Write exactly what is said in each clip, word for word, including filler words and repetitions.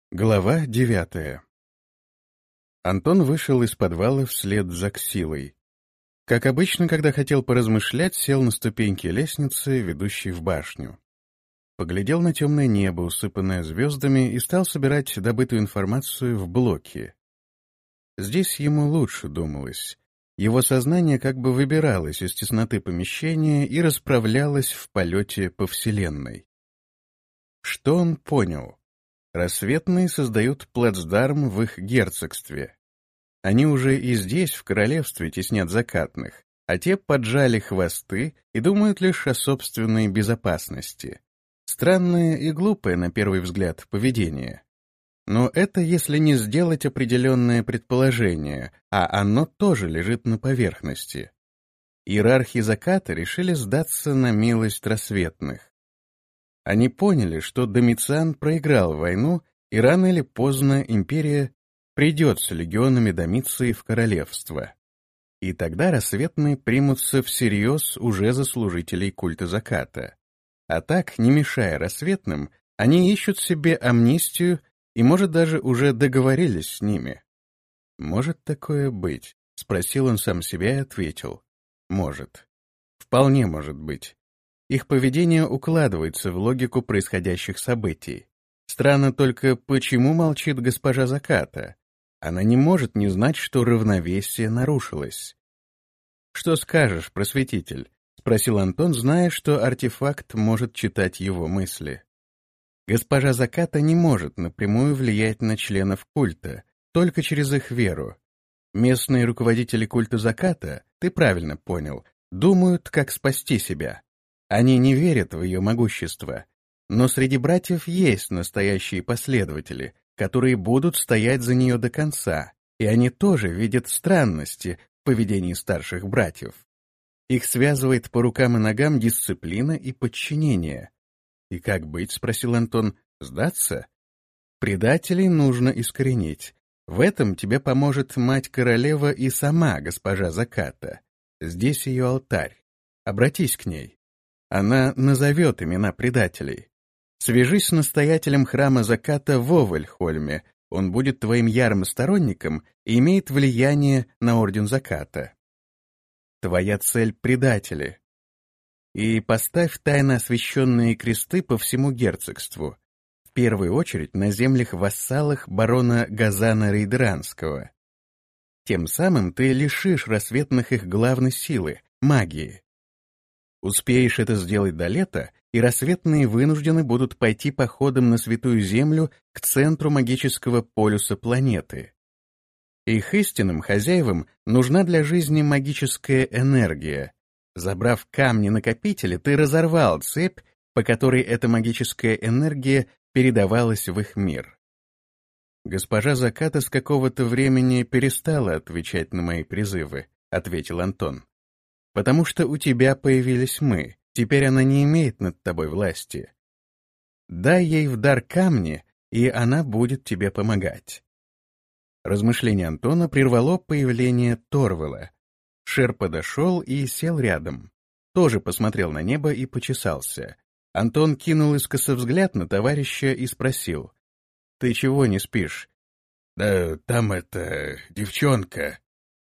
Глава девятая. Антон вышел из подвала вслед за Ксилой. Как обычно, когда хотел поразмышлять, сел на ступеньки лестницы, ведущей в башню. Поглядел на темное небо, усыпанное звездами, и стал собирать добытую информацию в блоки. Здесь ему лучше думалось. Его сознание как бы выбиралось из тесноты помещения и расправлялось в полете по Вселенной. Что он понял? Рассветные создают плацдарм в их герцогстве. Они уже и здесь, в королевстве, теснят закатных, а те поджали хвосты и думают лишь о собственной безопасности. Странное и глупое, на первый взгляд, поведение. Но это если не сделать определенное предположение, а оно тоже лежит на поверхности. Иерархи заката решили сдаться на милость рассветных. Они поняли, что Домициан проиграл войну, и рано или поздно империя придет с легионами Домиции в королевство. И тогда рассветные примутся всерьез уже за служителей культа заката. А так, не мешая рассветным, они ищут себе амнистию и, может, даже уже договорились с ними. «Может такое быть?» — спросил он сам себя и ответил. «Может. Вполне может быть». Их поведение укладывается в логику происходящих событий. Странно только, почему молчит госпожа заката? Она не может не знать, что равновесие нарушилось. «Что скажешь, просветитель?» — спросил Антон, зная, что артефакт может читать его мысли. Госпожа заката не может напрямую влиять на членов культа, только через их веру. Местные руководители культа заката, ты правильно понял, думают, как спасти себя. Они не верят в ее могущество, но среди братьев есть настоящие последователи, которые будут стоять за нее до конца, и они тоже видят странности в поведении старших братьев. Их связывает по рукам и ногам дисциплина и подчинение. «И как быть?» — спросил Антон. «Сдаться? Предателей нужно искоренить. В этом тебе поможет мать-королева и сама госпожа заката. Здесь ее алтарь. Обратись к ней. Она назовет имена предателей. Свяжись с настоятелем храма заката в Овальхольме, он будет твоим ярым сторонником и имеет влияние на орден заката. Твоя цель — предатели. И поставь тайно освященные кресты по всему герцогству, в первую очередь на землях-вассалах барона Газана Рейдеранского. Тем самым ты лишишь рассветных их главной силы — магии. Успеешь это сделать до лета, и рассветные вынуждены будут пойти походом на Святую Землю к центру магического полюса планеты. Их истинным хозяевам нужна для жизни магическая энергия. Забрав камни-накопители, ты разорвал цепь, по которой эта магическая энергия передавалась в их мир. «Госпожа заката с какого-то времени перестала отвечать на мои призывы», — ответил Антон. «Потому что у тебя появились мы, теперь она не имеет над тобой власти. Дай ей в дар камни, и она будет тебе помогать». Размышление Антона прервало появление Торвала. Шер подошел и сел рядом. Тоже посмотрел на небо и почесался. Антон кинул искоса взгляд на товарища и спросил: «Ты чего не спишь?» «Да там это... девчонка...»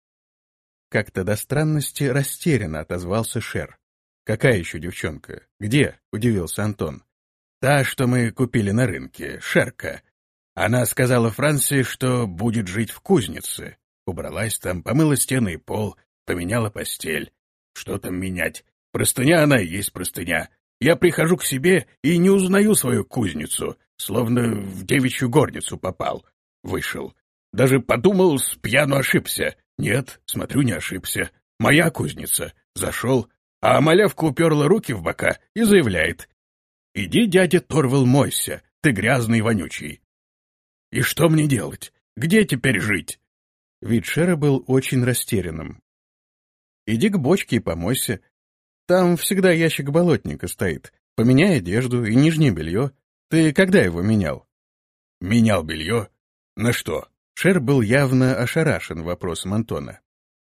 Как-то до странности растерянно отозвался Шер. «Какая еще девчонка? Где?» — удивился Антон. «Та, что мы купили на рынке, Шерка. Она сказала Франции, что будет жить в кузнице. Убралась там, помыла стены и пол, поменяла постель. Что там менять? Простыня она и есть простыня. Я прихожу к себе и не узнаю свою кузницу, словно в девичью горницу попал. Вышел. Даже подумал, с пьяну ошибся. Нет, смотрю, не ошибся. Моя кузница. Зашел, а малявка уперла руки в бока и заявляет: «Иди, дядя Торвал, мойся, ты грязный и вонючий». И что мне делать? Где теперь жить? Вид Шера был очень растерянным. «Иди к бочке и помойся. Там всегда ящик болотника стоит. Поменяй одежду и нижнее белье. Ты когда его менял?» «Менял белье? На что?» Шер был явно ошарашен вопросом Антона.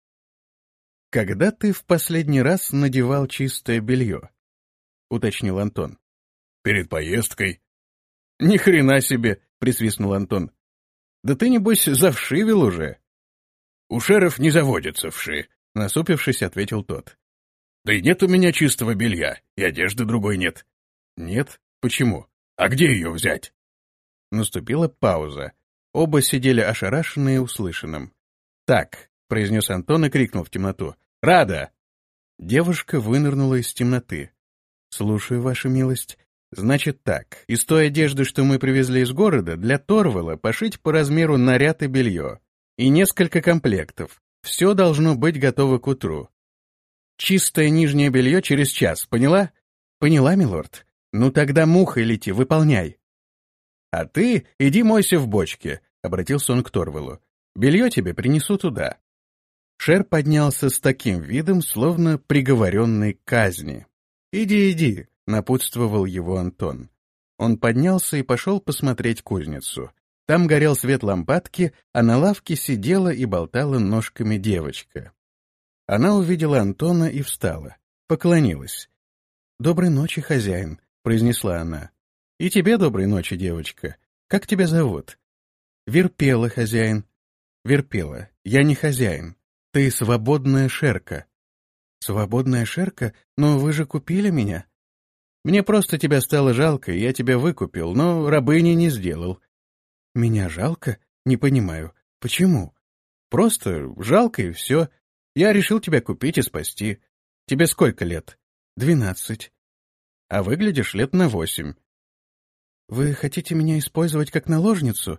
«Когда ты в последний раз надевал чистое белье?» — уточнил Антон. «Перед поездкой». Ни хрена себе, присвистнул Антон. Да ты, небось, завшивил уже. У шеров не заводятся вши, насупившись, ответил тот. Да и нет у меня чистого белья, и одежды другой нет. Нет? Почему? А где ее взять? Наступила пауза. Оба сидели ошарашенные услышанным. «Так», — произнес Антон и крикнул в темноту. «Рада!» Девушка вынырнула из темноты. «Слушаю, ваша милость. Значит так, из той одежды, что мы привезли из города, для Торвала пошить по размеру наряд и белье. И несколько комплектов. Все должно быть готово к утру. Чистое нижнее белье через час, поняла?» «Поняла, милорд. Ну тогда мухой лети, выполняй». «А ты иди мойся в бочке», — обратился он к Торвалу. «Белье тебе принесу туда». Шер поднялся с таким видом, словно приговоренный к казни. «Иди, иди», — напутствовал его Антон. Он поднялся и пошел посмотреть кузницу. Там горел свет лампадки, а на лавке сидела и болтала ножками девочка. Она увидела Антона и встала, поклонилась. «Доброй ночи, хозяин», — произнесла она. «И тебе доброй ночи, девочка. Как тебя зовут?» «Верпела, хозяин». «Верпела, я не хозяин. Ты свободная шерка». «Свободная шерка? Но вы же купили меня». «Мне просто тебя стало жалко, и я тебя выкупил, но рабыней не сделал». «Меня жалко? Не понимаю. Почему?» «Просто жалко, и все. Я решил тебя купить и спасти. Тебе сколько лет?» «Двенадцать». «А выглядишь лет на восемь». «Вы хотите меня использовать как наложницу?»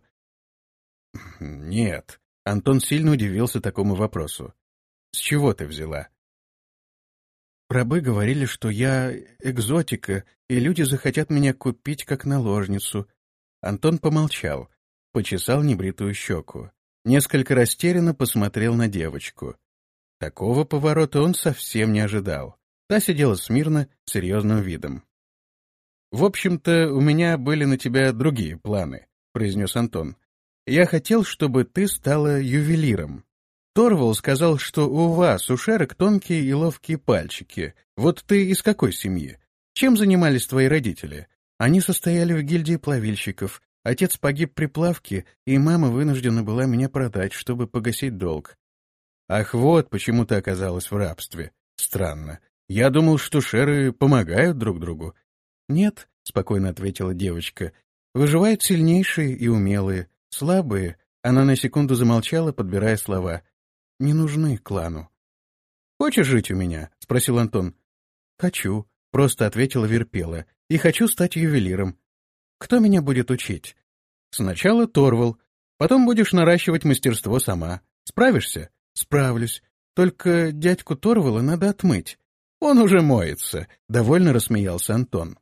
«Нет». Антон сильно удивился такому вопросу. «С чего ты взяла?» «Рабы говорили, что я экзотика, и люди захотят меня купить как наложницу». Антон помолчал, почесал небритую щеку, несколько растерянно посмотрел на девочку. Такого поворота он совсем не ожидал. Та сидела смирно, серьезным видом. «В общем-то, у меня были на тебя другие планы», — произнес Антон. «Я хотел, чтобы ты стала ювелиром. Торвал сказал, что у вас, у шерок, тонкие и ловкие пальчики. Вот ты из какой семьи? Чем занимались твои родители? Они состояли в гильдии плавильщиков. Отец погиб при плавке, и мама вынуждена была меня продать, чтобы погасить долг. Ах, вот почему ты оказалась в рабстве. Странно. Я думал, что шеры помогают друг другу». «Нет», — спокойно ответила девочка, — «выживают сильнейшие и умелые, слабые». Она на секунду замолчала, подбирая слова. «Не нужны клану». «Хочешь жить у меня?» — спросил Антон. «Хочу», — просто ответила Верпела, — «и хочу стать ювелиром. Кто меня будет учить?» «Сначала Торвал, потом будешь наращивать мастерство сама. Справишься?» «Справлюсь. Только дядьку Торвала надо отмыть». «Он уже моется», — довольно рассмеялся Антон.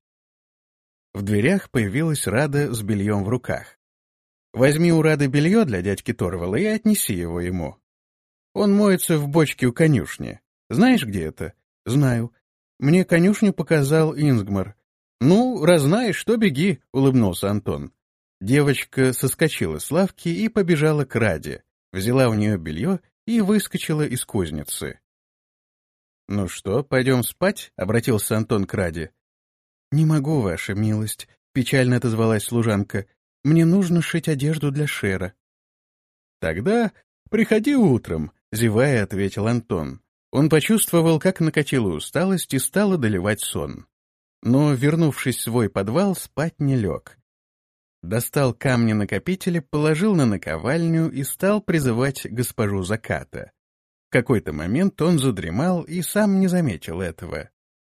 В дверях появилась Рада с бельем в руках. «Возьми у Рады белье для дядьки Торвала и отнеси его ему. Он моется в бочке у конюшни. Знаешь, где это?» «Знаю. Мне конюшню показал Ингмар». «Ну, раз знаешь, то беги», — улыбнулся Антон. Девочка соскочила с лавки и побежала к Раде, взяла у нее белье и выскочила из кузницы. «Ну что, пойдем спать?» — обратился Антон к Раде. «Не могу, ваша милость», — печально отозвалась служанка. «Мне нужно шить одежду для Шера». «Тогда приходи утром», — зевая, ответил Антон. Он почувствовал, как накатила усталость и стал одолевать сон. Но, вернувшись в свой подвал, спать не лег. Достал камни-накопители, положил на наковальню и стал призывать госпожу заката. В какой-то момент он задремал и сам не заметил этого.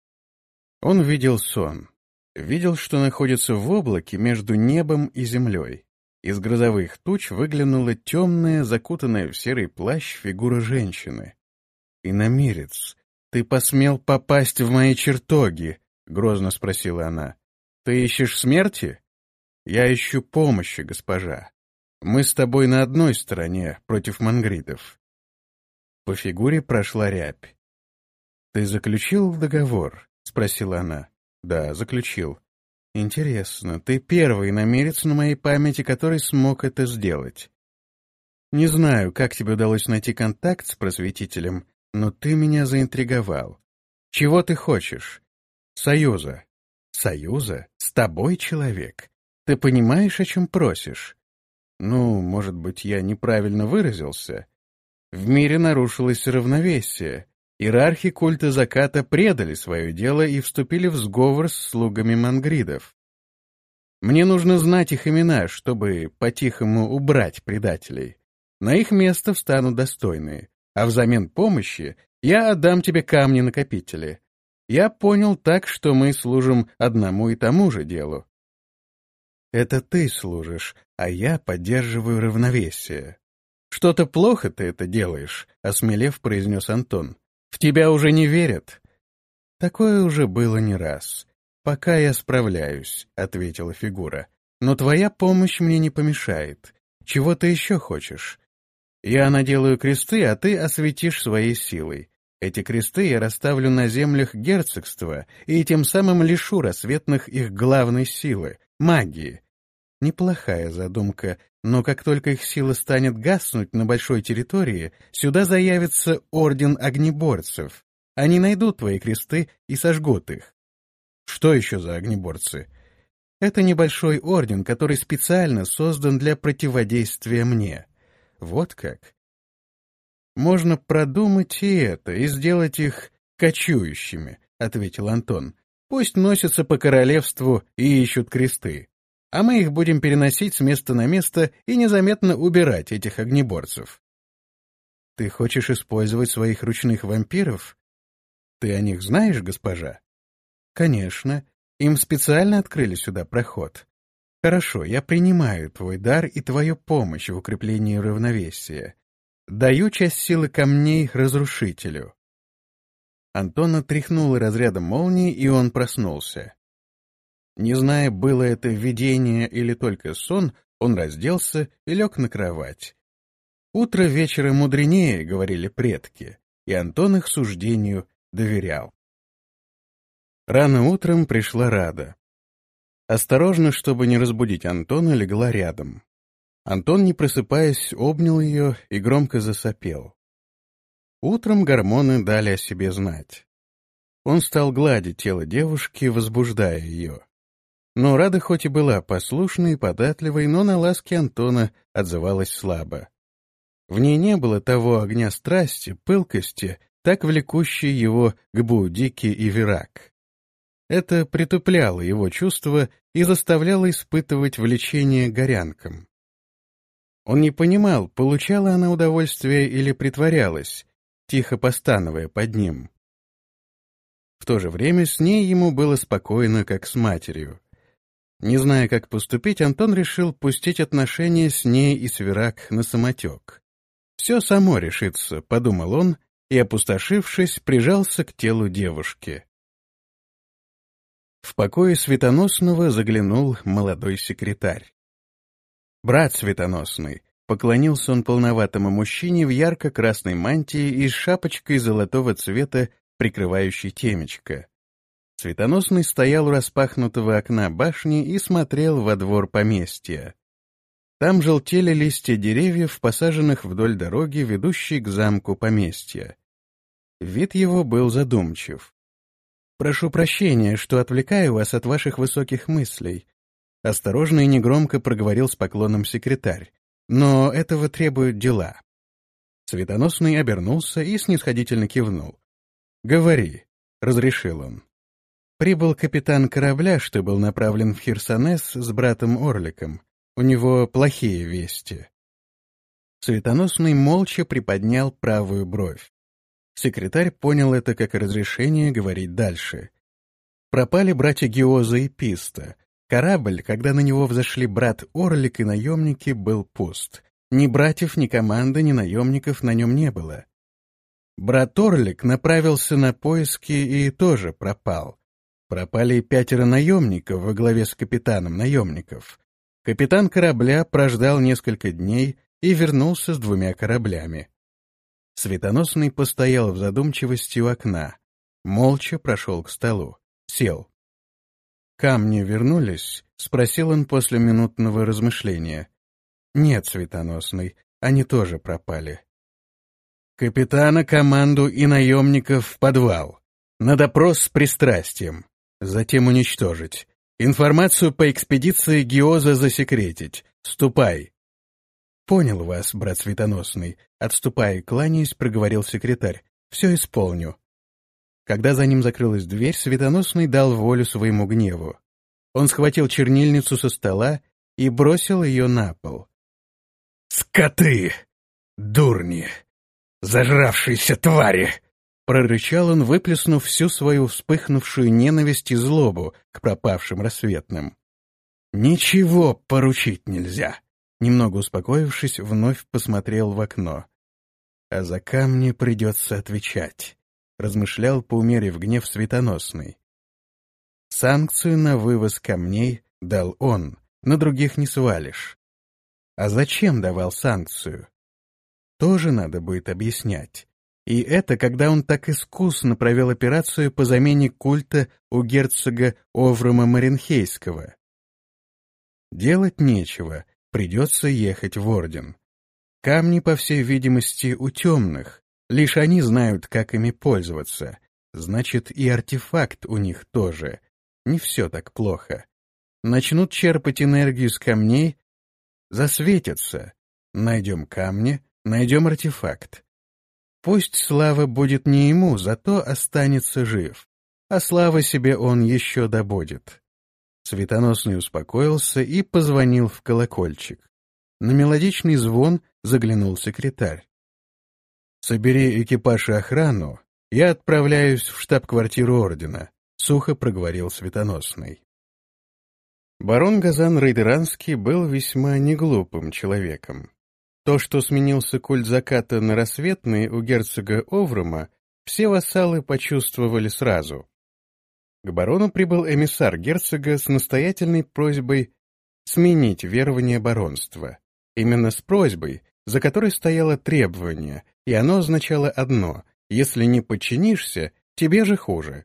Он видел сон. Видел, что находится в облаке между небом и землей. Из грозовых туч выглянула темная, закутанная в серый плащ фигура женщины. «Иномирец, ты посмел попасть в мои чертоги?» — грозно спросила она. «Ты ищешь смерти?» «Я ищу помощи, госпожа. Мы с тобой на одной стороне против мангридов». По фигуре прошла рябь. «Ты заключил договор?» — спросила она. «Да, заключил». «Интересно, ты первый иномерец на моей памяти, который смог это сделать. Не знаю, как тебе удалось найти контакт с просветителем, но ты меня заинтриговал. Чего ты хочешь?» «Союза». «Союза? С тобой, человек? Ты понимаешь, о чем просишь? Ну, может быть, я неправильно выразился? В мире нарушилось равновесие. Иерархи культа заката предали свое дело и вступили в сговор с слугами мангридов. Мне нужно знать их имена, чтобы по-тихому убрать предателей. На их место встанут достойные, а взамен помощи я отдам тебе камни-накопители. Я понял так, что мы служим одному и тому же делу. Это ты служишь, а я поддерживаю равновесие. Что-то плохо ты это делаешь, осмелев, произнес Антон. В тебя уже не верят. Такое уже было не раз. Пока я справляюсь, ответила фигура. Но твоя помощь мне не помешает. Чего ты еще хочешь? Я наделаю кресты, а ты осветишь своей силой. Эти кресты я расставлю на землях герцогства и тем самым лишу рассветных их главной силы — магии. Неплохая задумка, но как только их сила станет гаснуть на большой территории, сюда заявится орден огнеборцев. Они найдут твои кресты и сожгут их. Что еще за огнеборцы? Это небольшой орден, который специально создан для противодействия мне. Вот как. Можно продумать и это, и сделать их кочующими, — ответил Антон. Пусть носятся по королевству и ищут кресты. А мы их будем переносить с места на место и незаметно убирать, этих огнеборцев. Ты хочешь использовать своих ручных вампиров? Ты о них знаешь, госпожа? Конечно. Им специально открыли сюда проход. Хорошо, я принимаю твой дар и твою помощь в укреплении равновесия. Даю часть силы камней разрушителю. Антона тряхнуло разрядом молнии, и он проснулся. Не зная, было это видение или только сон, он разделся и лег на кровать. «Утро вечера мудренее», — говорили предки, и Антон их суждению доверял. Рано утром пришла Рада. Осторожно, чтобы не разбудить Антона, легла рядом. Антон, не просыпаясь, обнял ее и громко засопел. Утром гормоны дали о себе знать. Он стал гладить тело девушки, возбуждая ее. Но Рада хоть и была послушной и податливой, но на ласки Антона отзывалась слабо. В ней не было того огня страсти, пылкости, так влекущей его к Боудикке и Вирак. Это притупляло его чувства и заставляло испытывать влечение к горянкам. Он не понимал, получала она удовольствие или притворялась, тихо постановая под ним. В то же время с ней ему было спокойно, как с матерью. Не зная, как поступить, Антон решил пустить отношения с ней и с Вирак на самотек. «Все само решится», — подумал он, и, опустошившись, прижался к телу девушки. В покое Светоносного заглянул молодой секретарь. «Брат Светоносный», — поклонился он полноватому мужчине в ярко-красной мантии и с шапочкой золотого цвета, прикрывающей темечко. Светоносный стоял у распахнутого окна башни и смотрел во двор поместья. Там желтели листья деревьев, посаженных вдоль дороги, ведущей к замку поместья. Вид его был задумчив. «Прошу прощения, что отвлекаю вас от ваших высоких мыслей», — осторожно и негромко проговорил с поклоном секретарь. «Но этого требуют дела». Светоносный обернулся и снисходительно кивнул. «Говори», — разрешил он. Прибыл капитан корабля, что был направлен в Херсонес с братом Орликом. У него плохие вести. Светоносный молча приподнял правую бровь. Секретарь понял это как разрешение говорить дальше. Пропали братья Геоза и Писта. Корабль, когда на него взошли брат Орлик и наемники, был пуст. Ни братьев, ни команды, ни наемников на нем не было. Брат Орлик направился на поиски и тоже пропал. Пропали и пятеро наемников во главе с капитаном наемников. Капитан корабля прождал несколько дней и вернулся с двумя кораблями. Светоносный постоял в задумчивости у окна, молча прошел к столу, сел. «Камни вернулись?» — спросил он после минутного размышления. «Нет, Светоносный, они тоже пропали». «Капитана, команду и наемников в подвал. На допрос с пристрастием. Затем уничтожить. Информацию по экспедиции Гиоза засекретить. Ступай. Понял вас, брат Светоносный. Отступая и кланяясь, проговорил секретарь. Все исполню. Когда за ним закрылась дверь, Светоносный дал волю своему гневу. Он схватил чернильницу со стола и бросил ее на пол. «Скоты! Дурни! Зажравшиеся твари!» Прорычал он, выплеснув всю свою вспыхнувшую ненависть и злобу к пропавшим рассветным. «Ничего поручить нельзя!» Немного успокоившись, вновь посмотрел в окно. «А за камни придется отвечать», — размышлял, поумерив гнев Светоносный. Санкцию на вывоз камней дал он, на других не свалишь. А зачем давал санкцию? Тоже надо будет объяснять. И это, когда он так искусно провел операцию по замене культа у герцога Оврума Маренхейского. Делать нечего, придется ехать в Орден. Камни, по всей видимости, у темных, лишь они знают, как ими пользоваться. Значит, и артефакт у них тоже. Не все так плохо. Начнут черпать энергию с камней, засветятся. Найдем камни, найдем артефакт. Пусть слава будет не ему, зато останется жив. А славы себе он еще добудет. Светоносный успокоился и позвонил в колокольчик. На мелодичный звон заглянул секретарь. «Собери экипаж и охрану, я отправляюсь в штаб-квартиру Ордена», — сухо проговорил Светоносный. Барон Газан Рейдеранский был весьма неглупым человеком. То, что сменился культ заката на рассветный у герцога Оврума, все вассалы почувствовали сразу. К барону прибыл эмиссар герцога с настоятельной просьбой сменить верование баронства. Именно с просьбой, за которой стояло требование, и оно означало одно — если не подчинишься, тебе же хуже.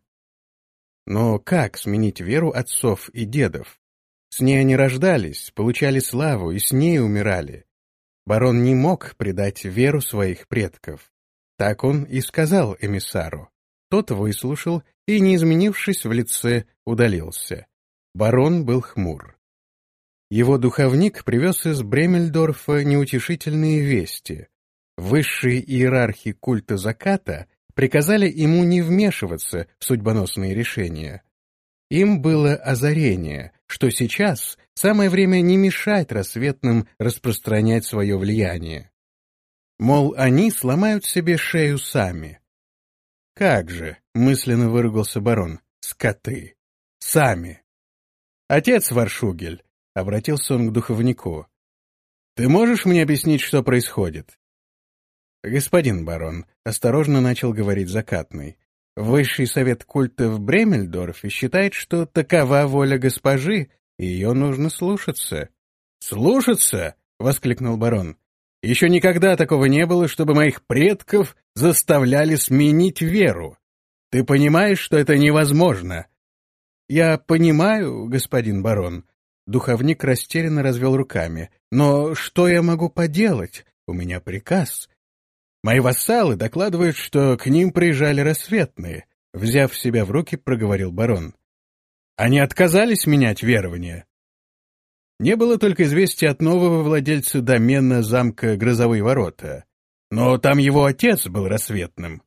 Но как сменить веру отцов и дедов? С ней они рождались, получали славу и с ней умирали. Барон не мог предать веру своих предков. Так он и сказал эмиссару. Тот выслушал и, не изменившись в лице, удалился. Барон был хмур. Его духовник привез из Бремельдорфа неутешительные вести. Высшие иерархи культа заката приказали ему не вмешиваться в судьбоносные решения. Им было озарение, что сейчас самое время не мешать рассветным распространять свое влияние. Мол, они сломают себе шею сами. «Как же!» — мысленно выругался барон. «Скоты! Сами!» «Отец Варшугель!» — обратился он к духовнику. «Ты можешь мне объяснить, что происходит?» «Господин барон», — осторожно начал говорить Закатный, «Высший совет культа в Бремельдорфе считает, что такова воля госпожи, и ее нужно слушаться». «Слушаться?» — воскликнул барон. «Еще никогда такого не было, чтобы моих предков заставляли сменить веру. Ты понимаешь, что это невозможно?» «Я понимаю, господин барон». Духовник растерянно развел руками. «Но что я могу поделать? У меня приказ». «Мои вассалы докладывают, что к ним приезжали рассветные», — взяв себя в руки, проговорил барон. «Они отказались менять верование». Не было только известия от нового владельца домена замка Грозовые ворота, но там его отец был рассветным.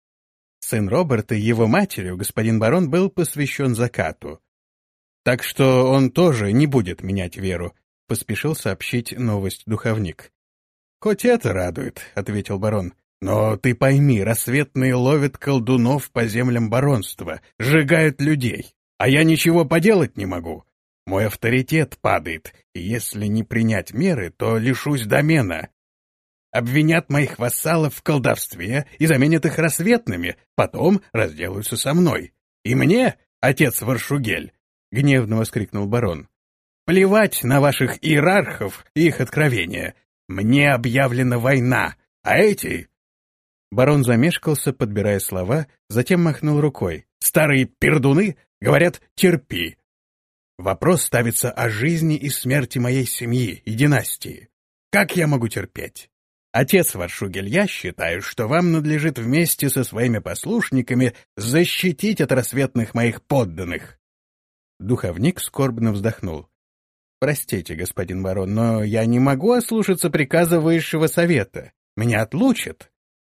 Сын Роберта и его матерью, господин барон, был посвящен закату. Так что он тоже не будет менять веру, — поспешил сообщить новость духовник. «Хоть это радует», — ответил барон. «Но ты пойми, рассветные ловят колдунов по землям баронства, сжигают людей, а я ничего поделать не могу. Мой авторитет падает, и если не принять меры, то лишусь домена. Обвинят моих вассалов в колдовстве и заменят их рассветными, потом разделаются со мной. И мне, отец Варшугель!» — гневно воскликнул барон. «Плевать на ваших иерархов и их откровения. Мне объявлена война, а эти...» Барон замешкался, подбирая слова, затем махнул рукой. «Старые пердуны говорят «терпи». Вопрос ставится о жизни и смерти моей семьи и династии. Как я могу терпеть? Отец Варшугель, я считаю, что вам надлежит вместе со своими послушниками защитить от рассветных моих подданных». Духовник скорбно вздохнул. «Простите, господин барон, но я не могу ослушаться приказа высшего совета. Меня отлучат».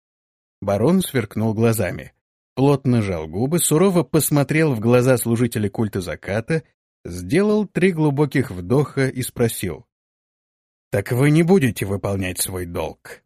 Барон сверкнул глазами, плотно сжал губы, сурово посмотрел в глаза служителя культа заката, сделал три глубоких вдоха и спросил. «Так вы не будете выполнять свой долг?»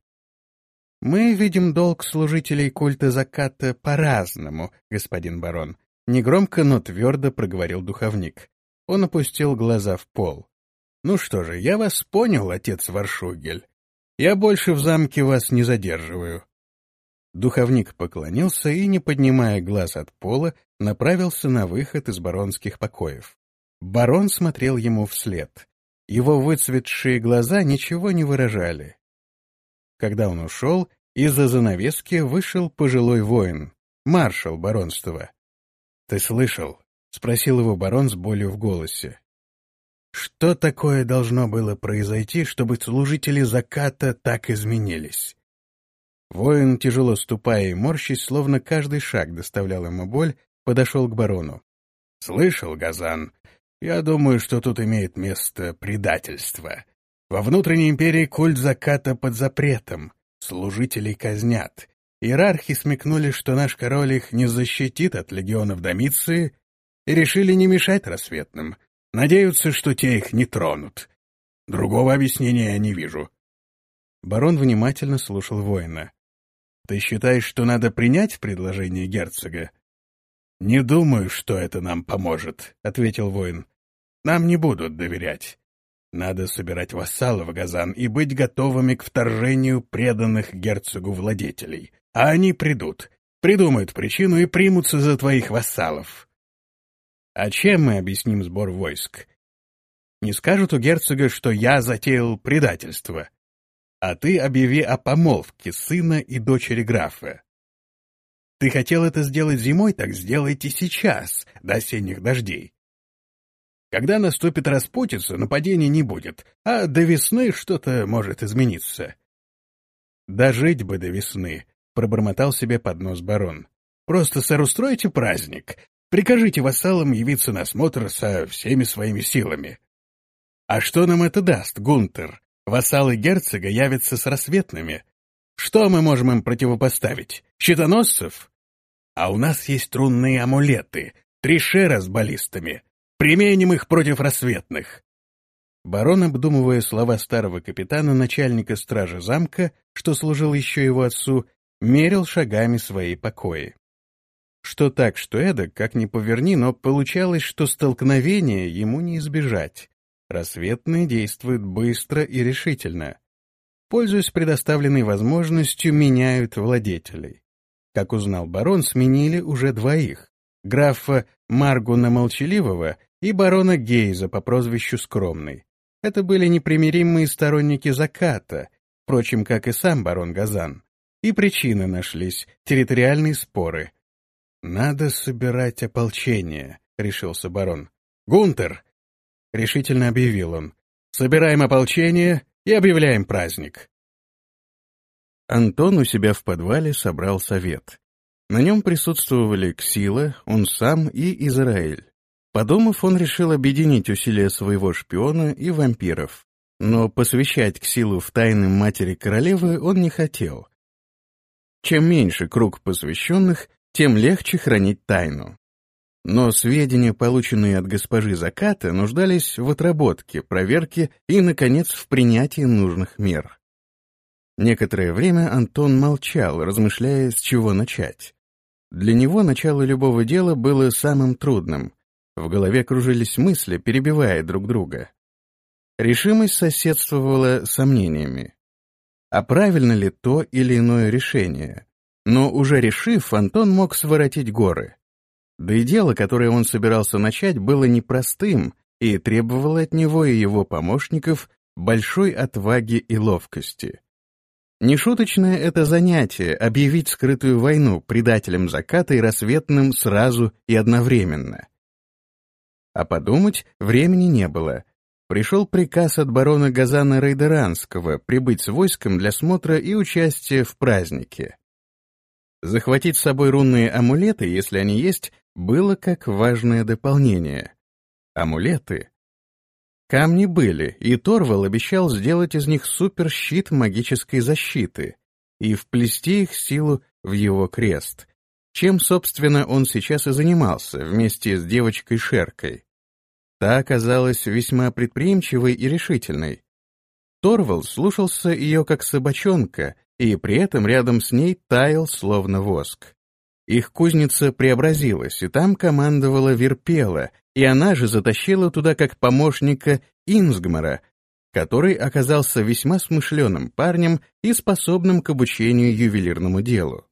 «Мы видим долг служителей культа заката по-разному, господин барон», — негромко, но твердо проговорил духовник. Он опустил глаза в пол. «Ну что же, я вас понял, отец Варшугель. Я больше в замке вас не задерживаю». Духовник поклонился и, не поднимая глаз от пола, направился на выход из баронских покоев. Барон смотрел ему вслед. Его выцветшие глаза ничего не выражали. Когда он ушел, из-за занавески вышел пожилой воин, маршал баронства. «Ты слышал?» — спросил его барон с болью в голосе. «Что такое должно было произойти, чтобы служители заката так изменились?» Воин, тяжело ступая и морщась, словно каждый шаг доставлял ему боль, подошел к барону. «Слышал, Газан? Я думаю, что тут имеет место предательство. Во внутренней империи культ заката под запретом. Служителей казнят. Иерархи смекнули, что наш король их не защитит от легионов Домиции, и решили не мешать рассветным. Надеются, что те их не тронут. Другого объяснения я не вижу». Барон внимательно слушал воина. «Ты считаешь, что надо принять предложение герцога?» «Не думаю, что это нам поможет», — ответил воин. «Нам не будут доверять. Надо собирать вассалов, Газан, и быть готовыми к вторжению преданных герцогу владетелей. А они придут, придумают причину и примутся за твоих вассалов». «А чем мы объясним сбор войск? Не скажут у герцога, что я затеял предательство, а ты объяви о помолвке сына и дочери графа. Ты хотел это сделать зимой, так сделайте сейчас, до осенних дождей. Когда наступит распутица, нападений не будет, а до весны что-то может измениться». «Дожить бы до весны», — пробормотал себе под нос барон. «Просто, сэр, устройте праздник. Прикажите вассалам явиться на смотр со всеми своими силами». «А что нам это даст, Гунтер? Вассалы герцога явятся с рассветными. Что мы можем им противопоставить? Щитоносцев? А у нас есть рунные амулеты, три шера с баллистами. Применим их против рассветных». Барон, обдумывая слова старого капитана, начальника стражи замка, что служил еще его отцу, мерил шагами свои покои. Что так, что эдак, как ни поверни, но получалось, что столкновения ему не избежать. Рассветные действуют быстро и решительно. Пользуясь предоставленной возможностью, меняют владетелей. Как узнал барон, сменили уже двоих. Графа Маргуна Молчаливого и барона Гейза по прозвищу Скромный. Это были непримиримые сторонники заката, впрочем, как и сам барон Газан. И причины нашлись, территориальные споры. «Надо собирать ополчение», — решился барон. «Гунтер!» — решительно объявил он. «Собираем ополчение и объявляем праздник». Антон у себя в подвале собрал совет. На нем присутствовали Ксила, он сам и Израиль. Подумав, он решил объединить усилия своего шпиона и вампиров. Но посвящать Ксилу в тайны матери королевы он не хотел. Чем меньше круг посвященных, тем легче хранить тайну. Но сведения, полученные от госпожи Заката, нуждались в отработке, проверке и, наконец, в принятии нужных мер. Некоторое время Антон молчал, размышляя, с чего начать. Для него начало любого дела было самым трудным. В голове кружились мысли, перебивая друг друга. Решимость соседствовала с сомнениями. А правильно ли то или иное решение? Но уже решив, Антон мог своротить горы. Да и дело, которое он собирался начать, было непростым и требовало от него и его помощников большой отваги и ловкости. Нешуточное это занятие — объявить скрытую войну предателям заката и рассветным сразу и одновременно. А подумать времени не было. Пришел приказ от барона Газана Рейдеранского прибыть с войском для смотра и участия в празднике. Захватить с собой рунные амулеты, если они есть, было как важное дополнение. Амулеты. Камни были, и Торвал обещал сделать из них суперщит магической защиты и вплести их силу в его крест, чем, собственно, он сейчас и занимался вместе с девочкой Шеркой. Та оказалась весьма предприимчивой и решительной. Торвал слушался ее как собачонка, и при этом рядом с ней таял словно воск. Их кузница преобразилась, и там командовала Вирпела, и она же затащила туда как помощника Инсгмара, который оказался весьма смышленым парнем и способным к обучению ювелирному делу.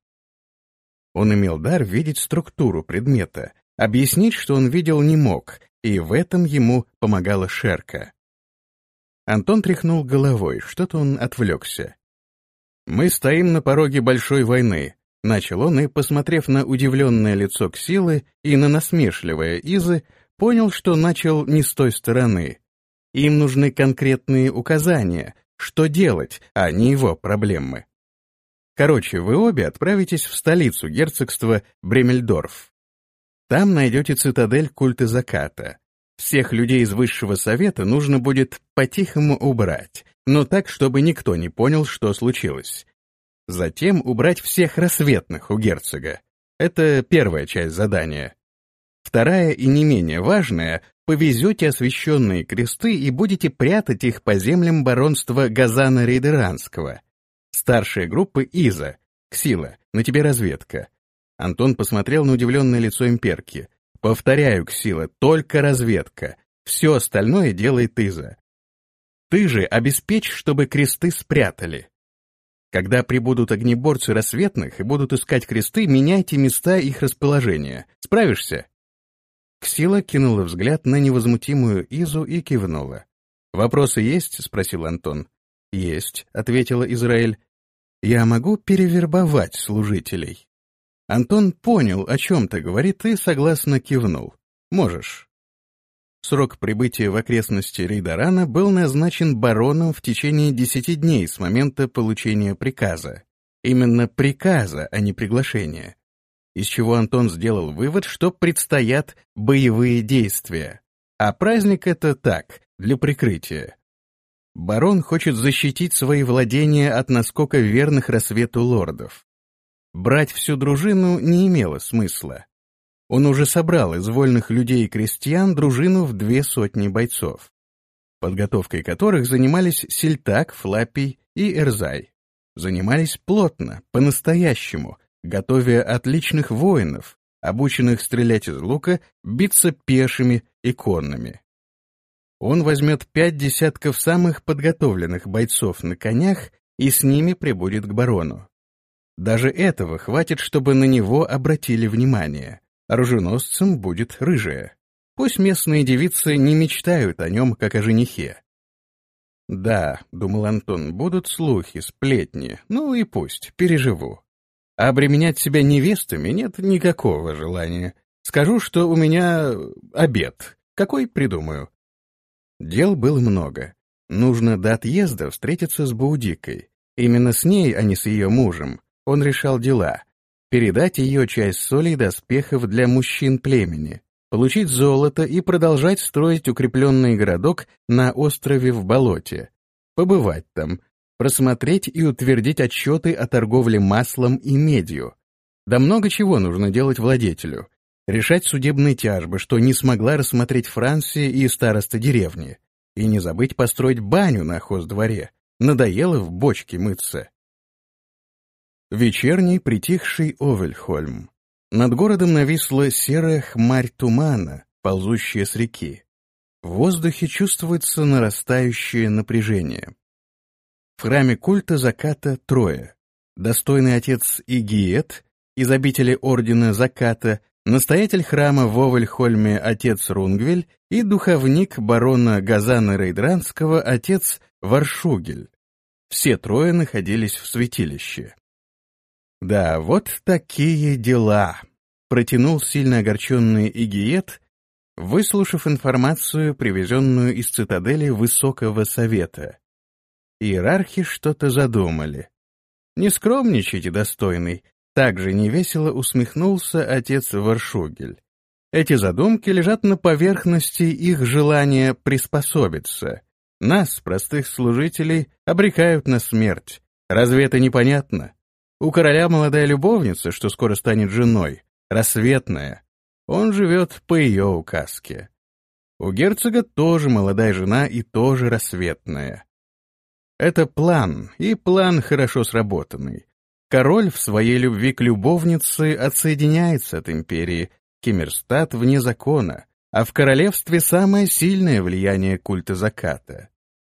Он имел дар видеть структуру предмета, объяснить, что он видел, не мог, и в этом ему помогала Шерка. Антон тряхнул головой, что-то он отвлекся. «Мы стоим на пороге большой войны», — начал он, и, посмотрев на удивленное лицо Ксилы и на насмешливое Изы, понял, что начал не с той стороны. Им нужны конкретные указания, что делать, а не его проблемы. Короче, вы обе отправитесь в столицу герцогства Бремельдорф. Там найдете цитадель культа заката. Всех людей из высшего совета нужно будет по-тихому убрать, но так, чтобы никто не понял, что случилось. Затем убрать всех рассветных у герцога. Это первая часть задания. Вторая и не менее важная — повезете освященные кресты и будете прятать их по землям баронства Газана Рейдеранского. Старшая группа Иза. Ксила, на тебе разведка. Антон посмотрел на удивленное лицо имперки. Повторяю, Ксила, только разведка. Все остальное делает Иза. Ты же обеспечь, чтобы кресты спрятали. Когда прибудут огнеборцы рассветных и будут искать кресты, меняйте места их расположения. Справишься? Ксила кинула взгляд на невозмутимую Изу и кивнула. «Вопросы есть?» — спросил Антон. «Есть», — ответила Израиль. «Я могу перевербовать служителей». Антон понял, о чем-то говорит, и согласно кивнул. «Можешь». Срок прибытия в окрестности Рейдорана был назначен бароном в течение десяти дней с момента получения приказа. Именно приказа, а не приглашения. Из чего Антон сделал вывод, что предстоят боевые действия. А праздник это так, для прикрытия. Барон хочет защитить свои владения от наскока верных рассвету лордов. Брать всю дружину не имело смысла. Он уже собрал из вольных людей и крестьян дружину в две сотни бойцов, подготовкой которых занимались Сельтак, Флаппий и Эрзай. Занимались плотно, по-настоящему, готовя отличных воинов, обученных стрелять из лука, биться пешими и конными. Он возьмет пять десятков самых подготовленных бойцов на конях и с ними прибудет к барону. Даже этого хватит, чтобы на него обратили внимание. Оруженосцем будет рыжая. Пусть местные девицы не мечтают о нем, как о женихе. «Да», — думал Антон, — «будут слухи, сплетни, ну и пусть, переживу. А обременять себя невестами нет никакого желания. Скажу, что у меня обед. Какой придумаю?» Дел было много. Нужно до отъезда встретиться с Баудикой. Именно с ней, а не с ее мужем. Он решал дела. Передать ее часть соли и доспехов для мужчин племени, получить золото и продолжать строить укрепленный городок на острове в болоте, побывать там, просмотреть и утвердить отчеты о торговле маслом и медью. Да много чего нужно делать владетелю. Решать судебные тяжбы, что не смогла рассмотреть Франция и староста деревни. И не забыть построить баню на хоздворе. Надоело в бочке мыться. Вечерний притихший Овельхольм. Над городом нависла серая хмарь тумана, ползущая с реки. В воздухе чувствуется нарастающее напряжение. В храме культа заката трое. Достойный отец Игиет из обители ордена заката, настоятель храма в Овельхольме отец Рунгвель и духовник барона Газана Рейдранского отец Варшугель. Все трое находились в святилище. «Да, вот такие дела», — протянул сильно огорченный Игиет, выслушав информацию, привезенную из цитадели Высокого Совета. Иерархи что-то задумали. «Не скромничайте, достойный», — также невесело усмехнулся отец Варшугель. Эти задумки лежат на поверхности их желания приспособиться. Нас, простых служителей, обрекают на смерть. Разве это непонятно? У короля молодая любовница, что скоро станет женой, рассветная. Он живет по ее указке. У герцога тоже молодая жена и тоже рассветная. Это план, и план хорошо сработанный. Король в своей любви к любовнице отсоединяется от империи, Кемерстат вне закона, а в королевстве самое сильное влияние культа заката.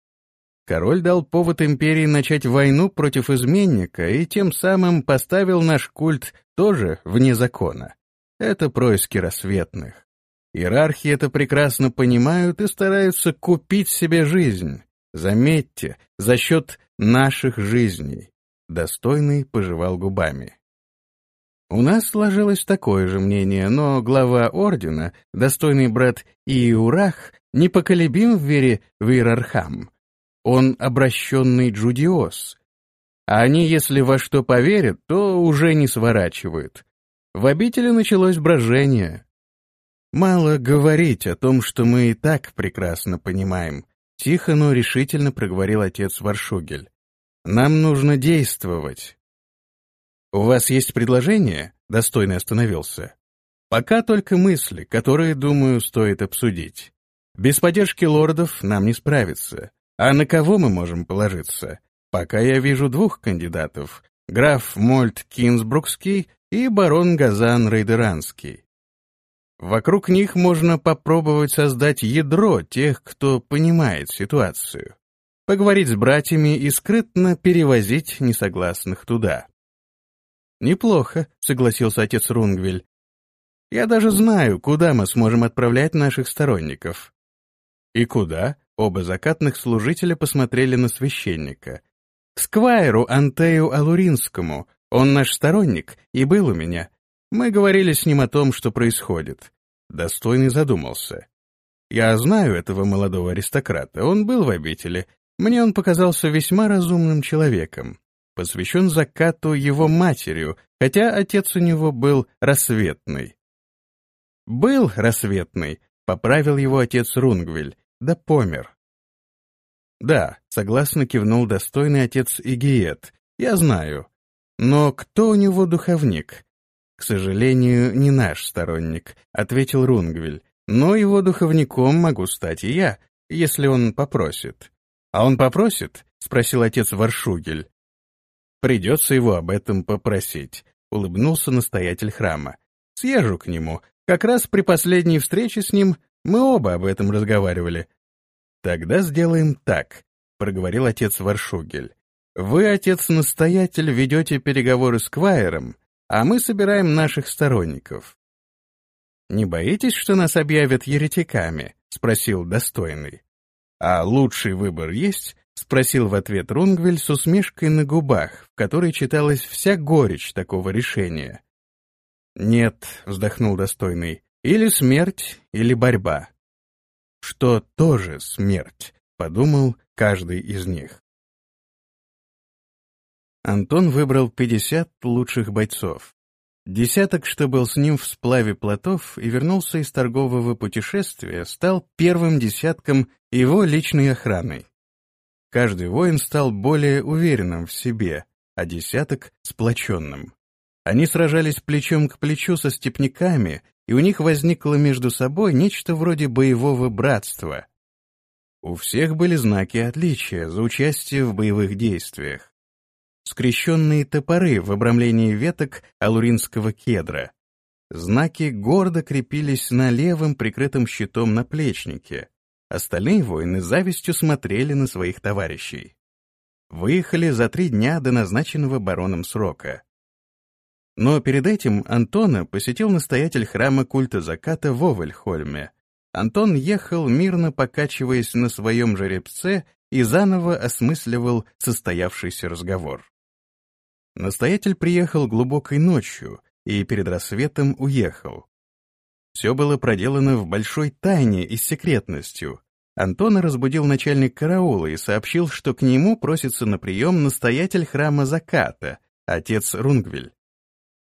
Король дал повод империи начать войну против изменника и тем самым поставил наш культ тоже вне закона. Это происки рассветных. Иерархи это прекрасно понимают и стараются купить себе жизнь. Заметьте, за счет наших жизней. Достойный пожевал губами. У нас сложилось такое же мнение, но глава ордена, достойный брат Иурах, непоколебим в вере в иерархам. Он обращенный джудиос. А они, если во что поверят, то уже не сворачивают. В обители началось брожение. Мало говорить о том, что мы и так прекрасно понимаем. Тихо, но решительно проговорил отец Варшугель. Нам нужно действовать. У вас есть предложение? Достойный остановился. Пока только мысли, которые, думаю, стоит обсудить. Без поддержки лордов нам не справиться. А на кого мы можем положиться? Пока я вижу двух кандидатов. Граф Мольт Кинсбрукский и барон Газан Рейдеранский. Вокруг них можно попробовать создать ядро тех, кто понимает ситуацию. Поговорить с братьями и скрытно перевозить несогласных туда. «Неплохо», — согласился отец Рунгвель. «Я даже знаю, куда мы сможем отправлять наших сторонников». «И куда?» — оба закатных служителя посмотрели на священника. «К сквайру Антею Алуринскому. Он наш сторонник и был у меня. Мы говорили с ним о том, что происходит». Достойный задумался. «Я знаю этого молодого аристократа. Он был в обители. Мне он показался весьма разумным человеком. Посвящен закату его матерью, хотя отец у него был рассветный». «Был рассветный», — поправил его отец Рунгвель, да помер. «Да», — согласно кивнул достойный отец Игиет, — «я знаю. Но кто у него духовник?» «К сожалению, не наш сторонник», — ответил Рунгвель, «но его духовником могу стать и я, если он попросит». «А он попросит?» — спросил отец Варшугель. «Придется его об этом попросить», — улыбнулся настоятель храма. «Съезжу к нему. Как раз при последней встрече с ним мы оба об этом разговаривали». «Тогда сделаем так», — проговорил отец Варшугель. «Вы, отец-настоятель, ведете переговоры с Квайером, а мы собираем наших сторонников». «Не боитесь, что нас объявят еретиками?» — спросил достойный. «А лучший выбор есть?» — спросил в ответ Рунгвель с усмешкой на губах, в которой читалась вся горечь такого решения. «Нет», — вздохнул достойный, — «или смерть, или борьба». «Что тоже смерть», — подумал каждый из них. Антон выбрал пятьдесят лучших бойцов. Десяток, что был с ним в сплаве плотов и вернулся из торгового путешествия, стал первым десятком его личной охраной. Каждый воин стал более уверенным в себе, а десяток — сплоченным. Они сражались плечом к плечу со степняками, и у них возникло между собой нечто вроде боевого братства. У всех были знаки отличия за участие в боевых действиях. Скрещенные топоры в обрамлении веток алуринского кедра. Знаки гордо крепились на левом прикрытом щитом наплечнике. Остальные воины с завистью смотрели на своих товарищей. Выехали за три дня до назначенного бароном срока. Но перед этим Антона посетил настоятель храма культа заката в Овельхольме. Антон ехал, мирно покачиваясь на своем жеребце, и заново осмысливал состоявшийся разговор. Настоятель приехал глубокой ночью и перед рассветом уехал. Все было проделано в большой тайне и секретностью. Антона разбудил начальник караула и сообщил, что к нему просится на прием настоятель храма заката, отец Рунгвель.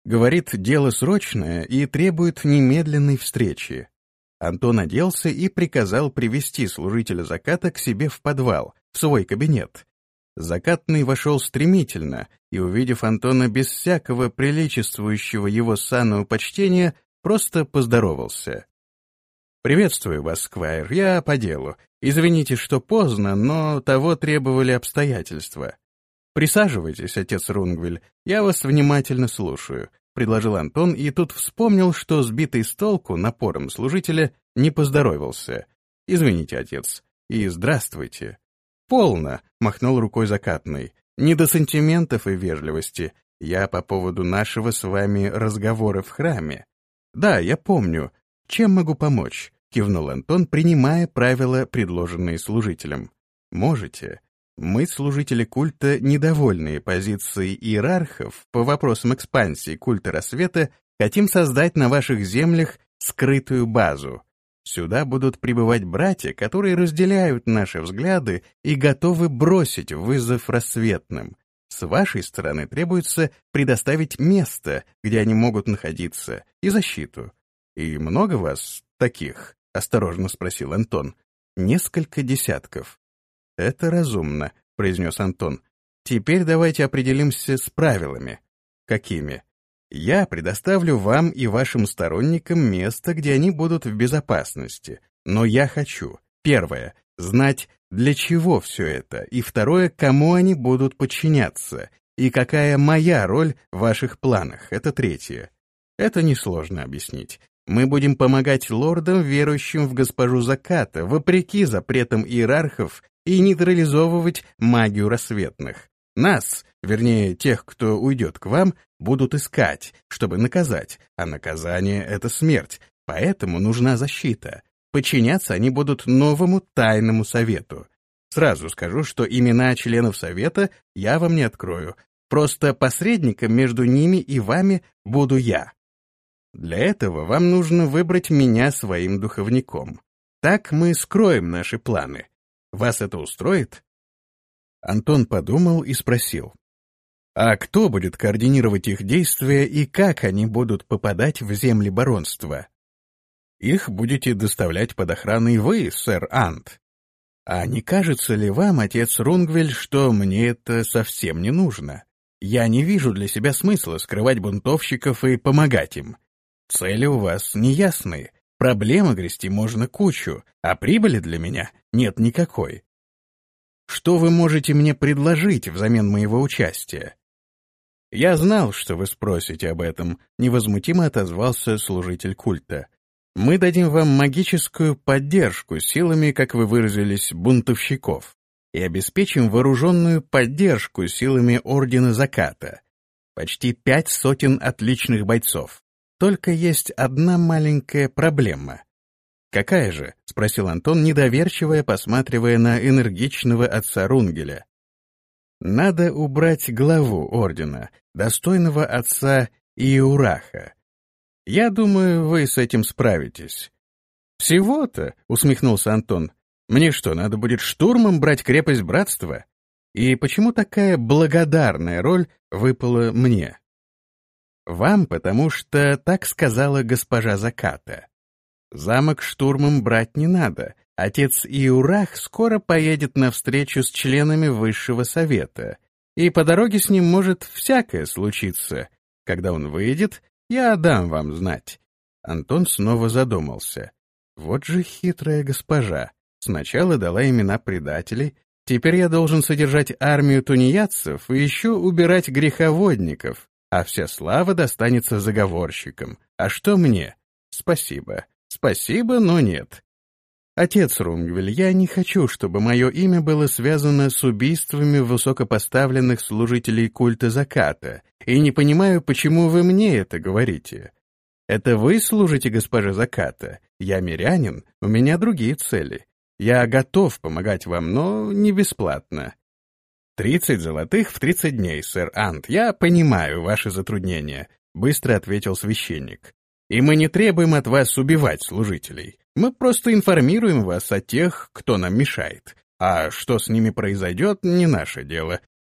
Говорит, дело срочное и требует немедленной встречи. Антон оделся и приказал привести служителя заката к себе в подвал, в свой кабинет. Закатный вошел стремительно и, увидев Антона без всякого приличествующего его сану почтения, просто поздоровался. «Приветствую вас, сквайр, я по делу. Извините, что поздно, но того требовали обстоятельства. Присаживайтесь, отец Рунгвиль, я вас внимательно слушаю», — предложил Антон, и тут вспомнил, что сбитый с толку напором служителя не поздоровался. «Извините, отец, и здравствуйте». «Полно», — махнул рукой Закатный, — «не до сантиментов и вежливости. Я по поводу нашего с вами разговора в храме». «Да, я помню. Чем могу помочь?» — кивнул Антон, принимая правила, предложенные служителем. «Можете. Мы, служители культа, недовольные позицией иерархов по вопросам экспансии культа рассвета, хотим создать на ваших землях скрытую базу. Сюда будут прибывать братья, которые разделяют наши взгляды и готовы бросить вызов рассветным. С вашей стороны требуется предоставить место, где они могут находиться, и защиту. И много вас таких?» — осторожно спросил Антон. «Несколько десятков». «Это разумно», — произнес Антон. «Теперь давайте определимся с правилами». «Какими?» «Я предоставлю вам и вашим сторонникам место, где они будут в безопасности. Но я хочу, первое, знать, для чего все это, и второе, кому они будут подчиняться, и какая моя роль в ваших планах, это третье. Это несложно объяснить. Мы будем помогать лордам, верующим в госпожу Заката, вопреки запретам иерархов, и нейтрализовывать магию рассветных. Нас, вернее, тех, кто уйдет к вам, будут искать, чтобы наказать, а наказание — это смерть, поэтому нужна защита. Подчиняться они будут новому тайному совету. Сразу скажу, что имена членов совета я вам не открою, просто посредником между ними и вами буду я. Для этого вам нужно выбрать меня своим духовником. Так мы скроем наши планы. Вас это устроит?» Антон подумал и спросил. «А кто будет координировать их действия и как они будут попадать в земли баронства?» «Их будете доставлять под охраной вы, сэр Ант. А не кажется ли вам, отец Рунгвиль, что мне это совсем не нужно? Я не вижу для себя смысла скрывать бунтовщиков и помогать им. Цели у вас неясные, проблемы грести можно кучу, а прибыли для меня нет никакой. Что вы можете мне предложить взамен моего участия?» «Я знал, что вы спросите об этом», — невозмутимо отозвался служитель культа. «Мы дадим вам магическую поддержку силами, как вы выразились, бунтовщиков, и обеспечим вооруженную поддержку силами Ордена Заката. Почти пять сотен отличных бойцов. Только есть одна маленькая проблема». «Какая же?» — спросил Антон, недоверчиво посматривая на энергичного отца Рунгеля. «Надо убрать главу ордена, достойного отца Иураха. Я думаю, вы с этим справитесь». «Всего-то?» — усмехнулся Антон. «Мне что, надо будет штурмом брать крепость братства? И почему такая благодарная роль выпала мне?» «Вам, потому что так сказала госпожа Заката. Замок штурмом брать не надо. Отец Иурах скоро поедет на встречу с членами Высшего Совета, и по дороге с ним может всякое случиться. Когда он выйдет, я дам вам знать». Антон снова задумался. Вот же хитрая госпожа. Сначала дала имена предателей, теперь я должен содержать армию тунеядцев и еще убирать греховодников, а вся слава достанется заговорщикам. А что мне? Спасибо. Спасибо, но нет. Отец Рунгвиль, я не хочу, чтобы мое имя было связано с убийствами высокопоставленных служителей культа Заката, и не понимаю, почему вы мне это говорите. Это вы служите госпоже Заката? Я мирянин, у меня другие цели. Я готов помогать вам, но не бесплатно. «Тридцать золотых в тридцать дней, сэр Ант, я понимаю ваши затруднения», — быстро ответил священник. «И мы не требуем от вас убивать служителей. Мы просто информируем вас о тех, кто нам мешает. А что с ними произойдет, не наше дело.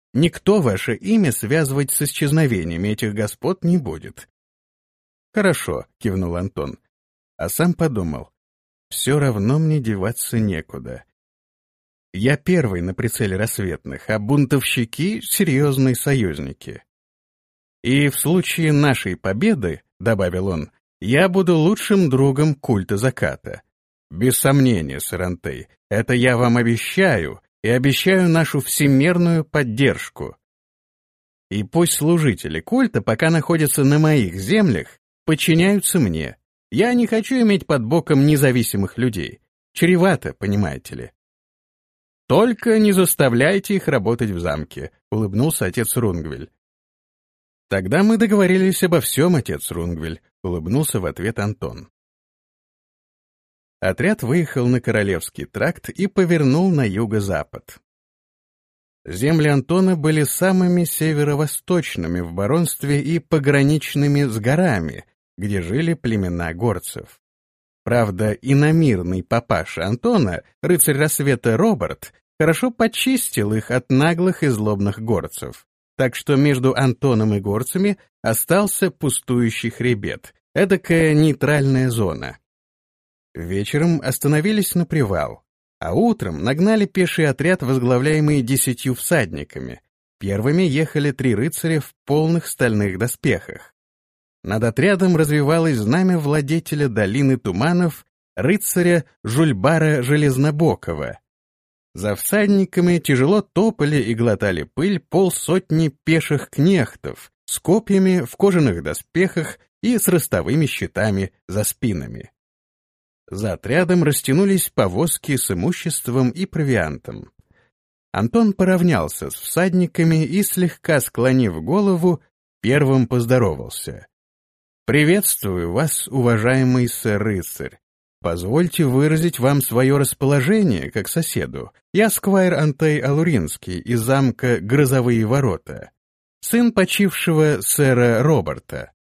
Никто ваше имя связывать с исчезновениями этих господ не будет. Хорошо, кивнул Антон, а сам подумал, все равно мне деваться некуда. Я первый на прицеле рассветных, а бунтовщики — серьезные союзники. И в случае нашей победы, добавил он, я буду лучшим другом культа заката. Без сомнения, сэр Антей, это я вам обещаю, и обещаю нашу всемерную поддержку. И пусть служители культа, пока находятся на моих землях, подчиняются мне. Я не хочу иметь под боком независимых людей. Чревато, понимаете ли. Только не заставляйте их работать в замке, улыбнулся отец Рунгвель. Тогда мы договорились обо всем, отец Рунгвель, улыбнулся в ответ Антон. Отряд выехал на Королевский тракт и повернул на юго-запад. Земли Антона были самыми северо-восточными в баронстве и пограничными с горами, где жили племена горцев. Правда, иномирный папаша Антона, рыцарь рассвета Роберт, хорошо почистил их от наглых и злобных горцев, так что между Антоном и горцами остался пустующий хребет, эдакая нейтральная зона. Вечером остановились на привал, а утром нагнали пеший отряд, возглавляемый десятью всадниками. Первыми ехали три рыцаря в полных стальных доспехах. Над отрядом развивалось знамя владетеля долины туманов, рыцаря Жульбара Железнобокова. За всадниками тяжело топали и глотали пыль полсотни пеших кнехтов с копьями в кожаных доспехах и с ростовыми щитами за спинами. За отрядом растянулись повозки с имуществом и провиантом. Антон поравнялся с всадниками и, слегка склонив голову, первым поздоровался. «Приветствую вас, уважаемый сэр-рыцарь. Позвольте выразить вам свое расположение, как соседу. Я сквайр Антей Алуринский из замка Грозовые ворота, сын почившего сэра Роберта».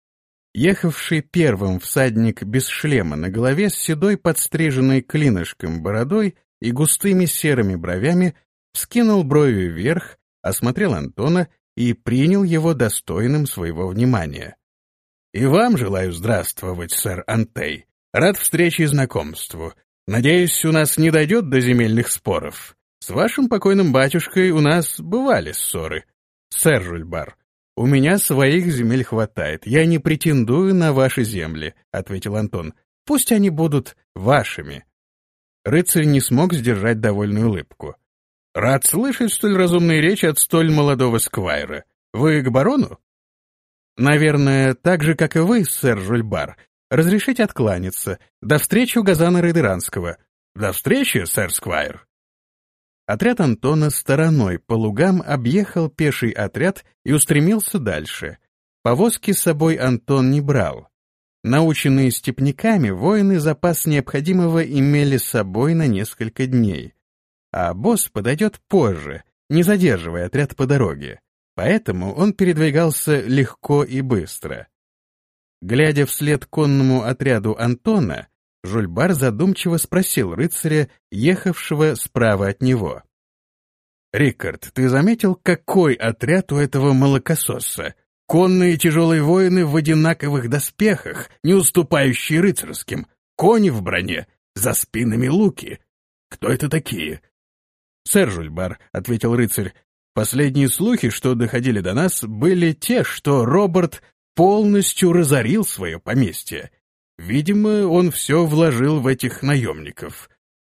Ехавший первым всадник без шлема на голове с седой подстриженной клинышком бородой и густыми серыми бровями вскинул брови вверх, осмотрел Антона и принял его достойным своего внимания. «И вам желаю здравствовать, сэр Антей. Рад встрече и знакомству. Надеюсь, у нас не дойдет до земельных споров. С вашим покойным батюшкой у нас бывали ссоры. Сэр Жульбар, у меня своих земель хватает. Я не претендую на ваши земли», — ответил Антон. «Пусть они будут вашими». Рыцарь не смог сдержать довольную улыбку. «Рад слышать столь разумные речи от столь молодого сквайра. Вы к барону?» «Наверное, так же, как и вы, сэр Жульбар. Разрешите откланяться. До встречи у Газана Рейдеранского». «До встречи, сэр Сквайр». Отряд Антона стороной по лугам объехал пеший отряд и устремился дальше. Повозки с собой Антон не брал. Наученные степняками, воины запас необходимого имели с собой на несколько дней. А босс подойдет позже, не задерживая отряд по дороге. Поэтому он передвигался легко и быстро. Глядя вслед конному отряду Антона, Жульбар задумчиво спросил рыцаря, ехавшего справа от него. «Рикард, ты заметил, какой отряд у этого молокососа? Конные тяжелые воины в одинаковых доспехах, не уступающие рыцарским, кони в броне, за спинами луки. Кто это такие?» «Сэр Жульбар», — ответил рыцарь, — «последние слухи, что доходили до нас, были те, что Роберт полностью разорил свое поместье. Видимо, он все вложил в этих наемников.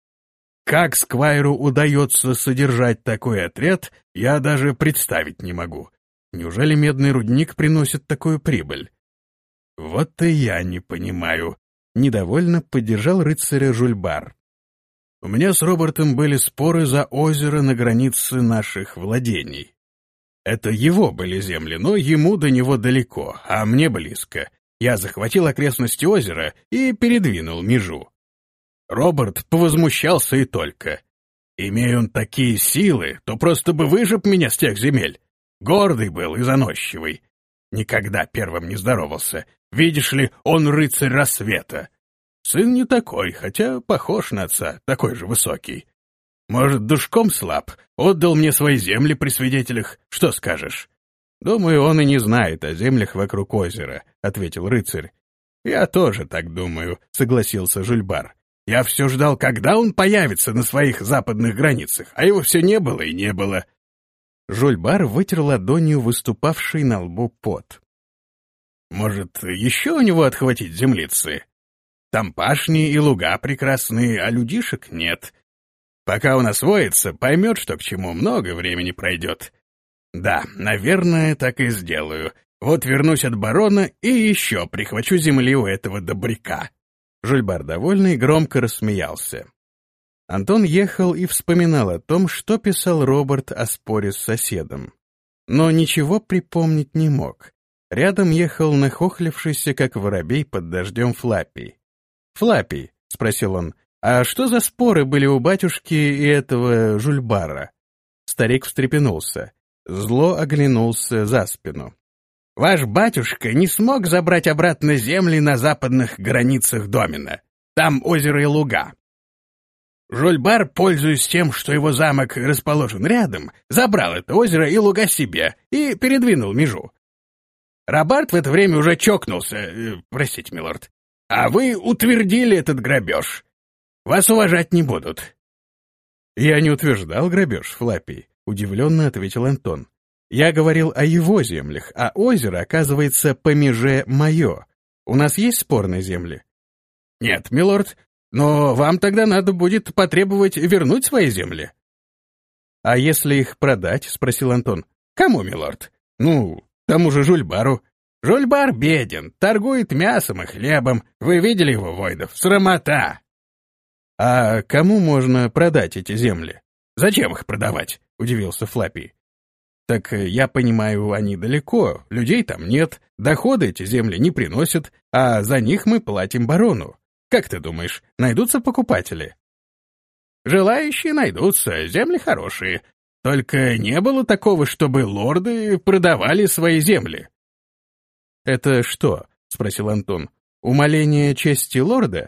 Как сквайру удается содержать такой отряд, я даже представить не могу. Неужели медный рудник приносит такую прибыль?» «Вот и я не понимаю», — недовольно поддержал рыцаря Жульбар. «У меня с Робертом были споры за озеро на границе наших владений. Это его были земли, но ему до него далеко, а мне близко. Я захватил окрестности озера и передвинул межу. Роберт повозмущался и только. Имея он такие силы, то просто бы выжег меня с тех земель. Гордый был и заносчивый. Никогда первым не здоровался. Видишь ли, он рыцарь рассвета. Сын не такой, хотя похож на отца, такой же высокий. Может, душком слаб? Отдал мне свои земли при свидетелях. Что скажешь?» «Думаю, он и не знает о землях вокруг озера», — ответил рыцарь. «Я тоже так думаю», — согласился Жульбар. «Я все ждал, когда он появится на своих западных границах, а его все не было и не было». Жульбар вытер ладонью выступавший на лбу пот. «Может, еще у него отхватить землицы? Там пашни и луга прекрасные, а людишек нет. Пока он освоится, поймет, что к чему, много времени пройдет. Да, наверное, так и сделаю. Вот вернусь от барона и еще прихвачу земли у этого добряка». Жульбар, довольный, громко рассмеялся. Антон ехал и вспоминал о том, что писал Роберт о споре с соседом. Но ничего припомнить не мог. Рядом ехал нахохлившийся, как воробей под дождем, Флаппий. «Флаппий», — спросил он, — «а что за споры были у батюшки и этого Жульбара?» Старик встрепенулся. Зло оглянулся за спину. «Ваш батюшка не смог забрать обратно земли на западных границах домена. Там озеро и луга. Жульбар, пользуясь тем, что его замок расположен рядом, забрал это озеро и луга себе и передвинул межу. Робарт в это время уже чокнулся, э, простите, милорд, а вы утвердили этот грабеж. Вас уважать не будут». «Я не утверждал грабеж, Флаппий», — удивленно ответил Антон. «Я говорил о его землях, а озеро, оказывается, по меже мое. У нас есть спорные земли?» «Нет, милорд, но вам тогда надо будет потребовать вернуть свои земли». «А если их продать?» — спросил Антон. «Кому, милорд?» «Ну, тому же Жульбару». «Жульбар беден, торгует мясом и хлебом. Вы видели его, Войдов? Срамота!» «А кому можно продать эти земли?» «Зачем их продавать?» — удивился Флаппий. «Так, я понимаю, они далеко, людей там нет, доходы эти земли не приносят, а за них мы платим барону. Как ты думаешь, найдутся покупатели?» «Желающие найдутся, земли хорошие. Только не было такого, чтобы лорды продавали свои земли». «Это что?» — спросил Антон. «Умаление чести лорда?»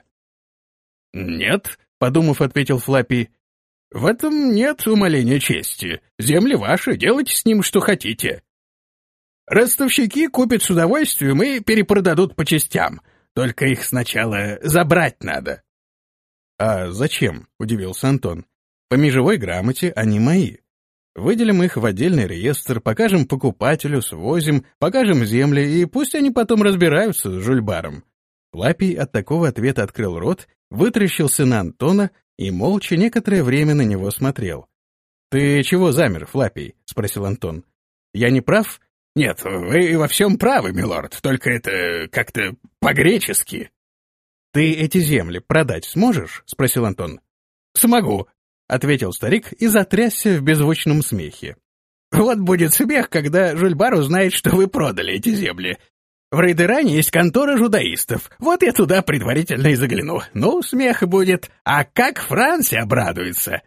«Нет», — подумав, ответил Флаппий. «В этом нет умаления чести. Земли ваши, делайте с ним что хотите. Ростовщики купят с удовольствием и перепродадут по частям. Только их сначала забрать надо». «А зачем?» — удивился Антон. «По межевой грамоте они мои. Выделим их в отдельный реестр, покажем покупателю, свозим, покажем земли, и пусть они потом разбираются с Жульбаром». Флаппий от такого ответа открыл рот, вытрящился на Антона и молча некоторое время на него смотрел. «Ты чего замер, Флаппий?» — спросил Антон. «Я не прав?» «Нет, вы во всем правы, милорд, только это как-то по-гречески». «Ты эти земли продать сможешь?» — спросил Антон. «Смогу», — ответил старик и затрясся в беззвучном смехе. «Вот будет смех, когда Жульбар узнает, что вы продали эти земли. В Рейдеране есть контора жудаистов, вот я туда предварительно и загляну. Ну, смех будет, а как Франция обрадуется!»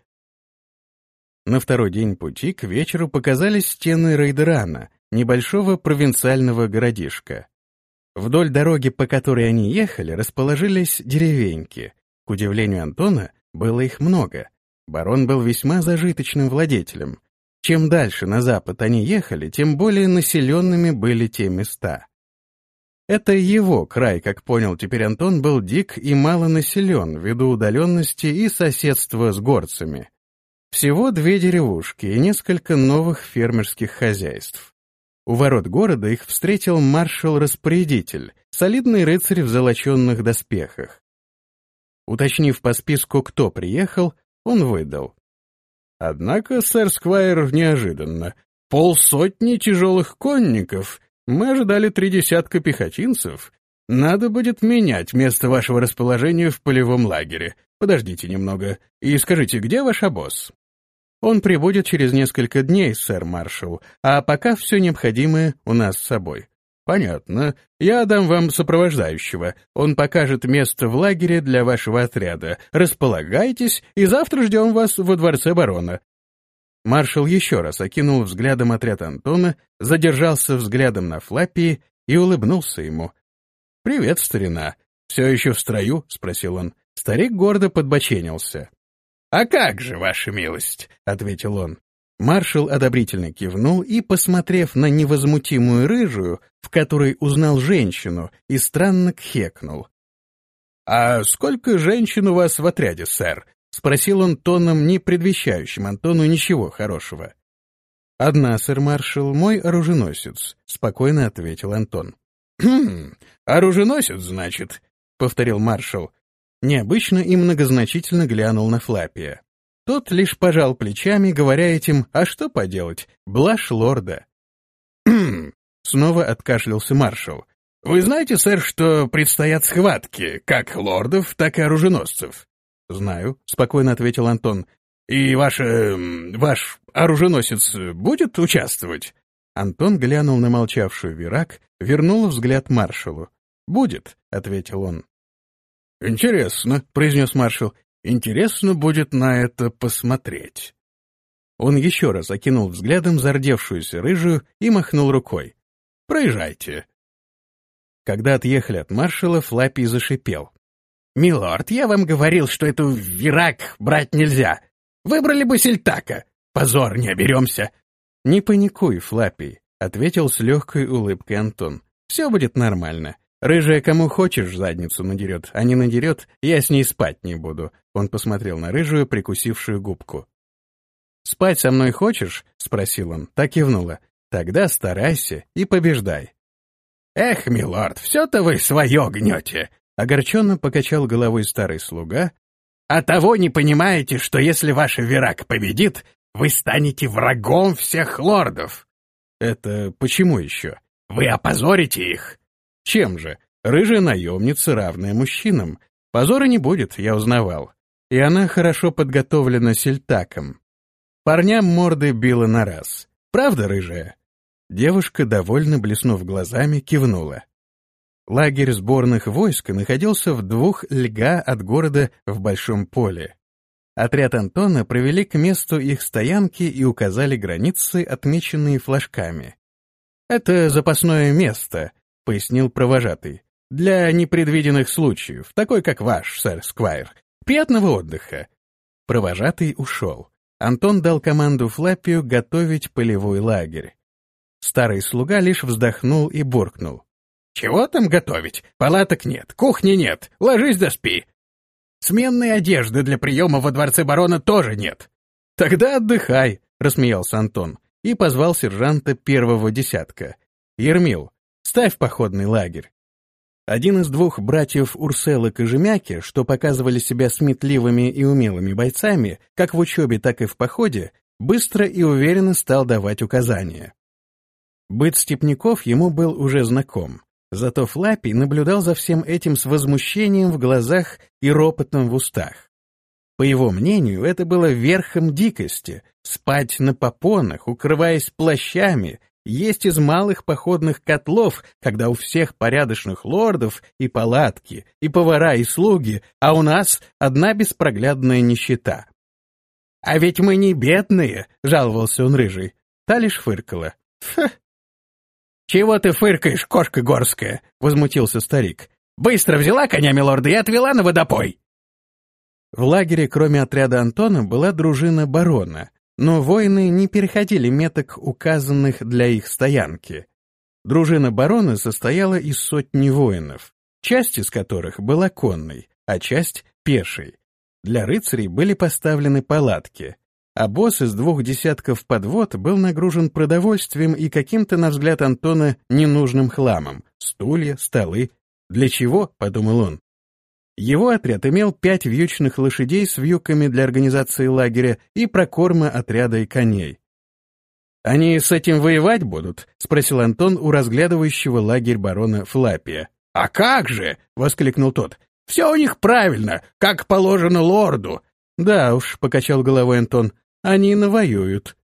На второй день пути к вечеру показались стены Рейдерана, небольшого провинциального городишка. Вдоль дороги, по которой они ехали, расположились деревеньки. К удивлению Антона, было их много. Барон был весьма зажиточным владетелем. Чем дальше на запад они ехали, тем более населенными были те места. Это его край, как понял теперь Антон, был дик и мало населен ввиду удаленности и соседства с горцами. Всего две деревушки и несколько новых фермерских хозяйств. У ворот города их встретил маршал-распорядитель, солидный рыцарь в золоченных доспехах. Уточнив по списку, кто приехал, он выдал: «Однако, сэр Сквайр, неожиданно. Полсотни тяжелых конников. Мы ожидали три десятка пехотинцев. Надо будет менять место вашего расположения в полевом лагере. Подождите немного и скажите, где ваш обоз?» «Он прибудет через несколько дней, сэр маршал, а пока все необходимое у нас с собой». «Понятно. Я дам вам сопровождающего. Он покажет место в лагере для вашего отряда. Располагайтесь, и завтра ждем вас во дворце барона». Маршал еще раз окинул взглядом отряд Антона, задержался взглядом на Флаппии и улыбнулся ему. «Привет, старина. Все еще в строю?» — спросил он. Старик гордо подбоченился. «А как же, ваша милость?» — ответил он. Маршал одобрительно кивнул и, посмотрев на невозмутимую рыжую, в которой узнал женщину, и странно кхекнул. «А сколько женщин у вас в отряде, сэр?» — спросил он тоном, не предвещающим Антону ничего хорошего. «Одна, сэр-маршал, мой оруженосец», — спокойно ответил Антон. «Хм, оруженосец, значит», — повторил маршал. Необычно и многозначительно глянул на Флаппия. Тот лишь пожал плечами, говоря этим: «А что поделать? Блажь лорда». «Хм», — снова откашлялся маршал. «Вы знаете, сэр, что предстоят схватки, как лордов, так и оруженосцев?» «Знаю», — спокойно ответил Антон. «И ваш... Э, ваш оруженосец будет участвовать?» Антон глянул на молчавшую Вирак, вернул взгляд маршалу. «Будет», — ответил он. «Интересно», — произнес маршал. «Интересно будет на это посмотреть». Он еще раз окинул взглядом зардевшуюся рыжую и махнул рукой. «Проезжайте». Когда отъехали от маршала, Флаппий зашипел. «Милорд, я вам говорил, что эту Вирак брать нельзя. Выбрали бы Сельтака. Позор, не оберемся». «Не паникуй, Флаппий», — ответил с легкой улыбкой Антон. «Все будет нормально. Рыжая кому хочешь задницу надерет, а не надерет, я с ней спать не буду». Он посмотрел на рыжую, прикусившую губку. «Спать со мной хочешь?» — спросил он. Так кивнула. «Тогда старайся и побеждай». «Эх, милорд, все-то вы свое гнете!» — огорченно покачал головой старый слуга. «А того не понимаете, что если ваша Вирак победит, вы станете врагом всех лордов». «Это почему еще?» «Вы опозорите их». «Чем же? Рыжая наемница, равная мужчинам. Позора не будет, я узнавал. И она хорошо подготовлена Сельтаком. Парням морды била на раз. Правда, рыжая?» Девушка, довольно блеснув глазами, кивнула. Лагерь сборных войск находился в двух льга от города в Большом поле. Отряд Антона провели к месту их стоянки и указали границы, отмеченные флажками. «Это запасное место», — пояснил провожатый, — «для непредвиденных случаев, такой как ваш, сэр Сквайр. Приятного отдыха». Провожатый ушел. Антон дал команду Флаппию готовить полевой лагерь. Старый слуга лишь вздохнул и буркнул. «Чего там готовить? Палаток нет, кухни нет, ложись да спи. Сменной одежды для приема во дворце барона тоже нет». «Тогда отдыхай», — рассмеялся Антон и позвал сержанта первого десятка. «Ермил, ставь походный лагерь». Один из двух братьев Урсел и Кожемяки, что показывали себя сметливыми и умелыми бойцами, как в учебе, так и в походе, быстро и уверенно стал давать указания. Быт степняков ему был уже знаком, зато Флаппий наблюдал за всем этим с возмущением в глазах и ропотом в устах. По его мнению, это было верхом дикости — спать на попонах, укрываясь плащами, есть из малых походных котлов, когда у всех порядочных лордов и палатки, и повара, и слуги, а у нас одна беспроглядная нищета. «А ведь мы не бедные», — жаловался он рыжий. Та лишь фыркала. «Фу!» «Чего ты фыркаешь, кошка горская?» — возмутился старик. «Быстро взяла коня милорда и отвела на водопой». В лагере, кроме отряда Антона, была дружина барона, но воины не переходили меток, указанных для их стоянки. Дружина барона состояла из сотни воинов, часть из которых была конной, а часть — пешей. Для рыцарей были поставлены палатки, а босс из двух десятков подвод был нагружен продовольствием и каким-то, на взгляд Антона, ненужным хламом — стулья, столы. «Для чего?» — подумал он. Его отряд имел пять вьючных лошадей с вьюками для организации лагеря и прокорма отряда и коней. «Они с этим воевать будут?» — спросил Антон у разглядывающего лагерь барона Флаппия. «А как же!» — воскликнул тот. «Все у них правильно, как положено лорду». «Да уж», — покачал головой Антон, — «они навоюют».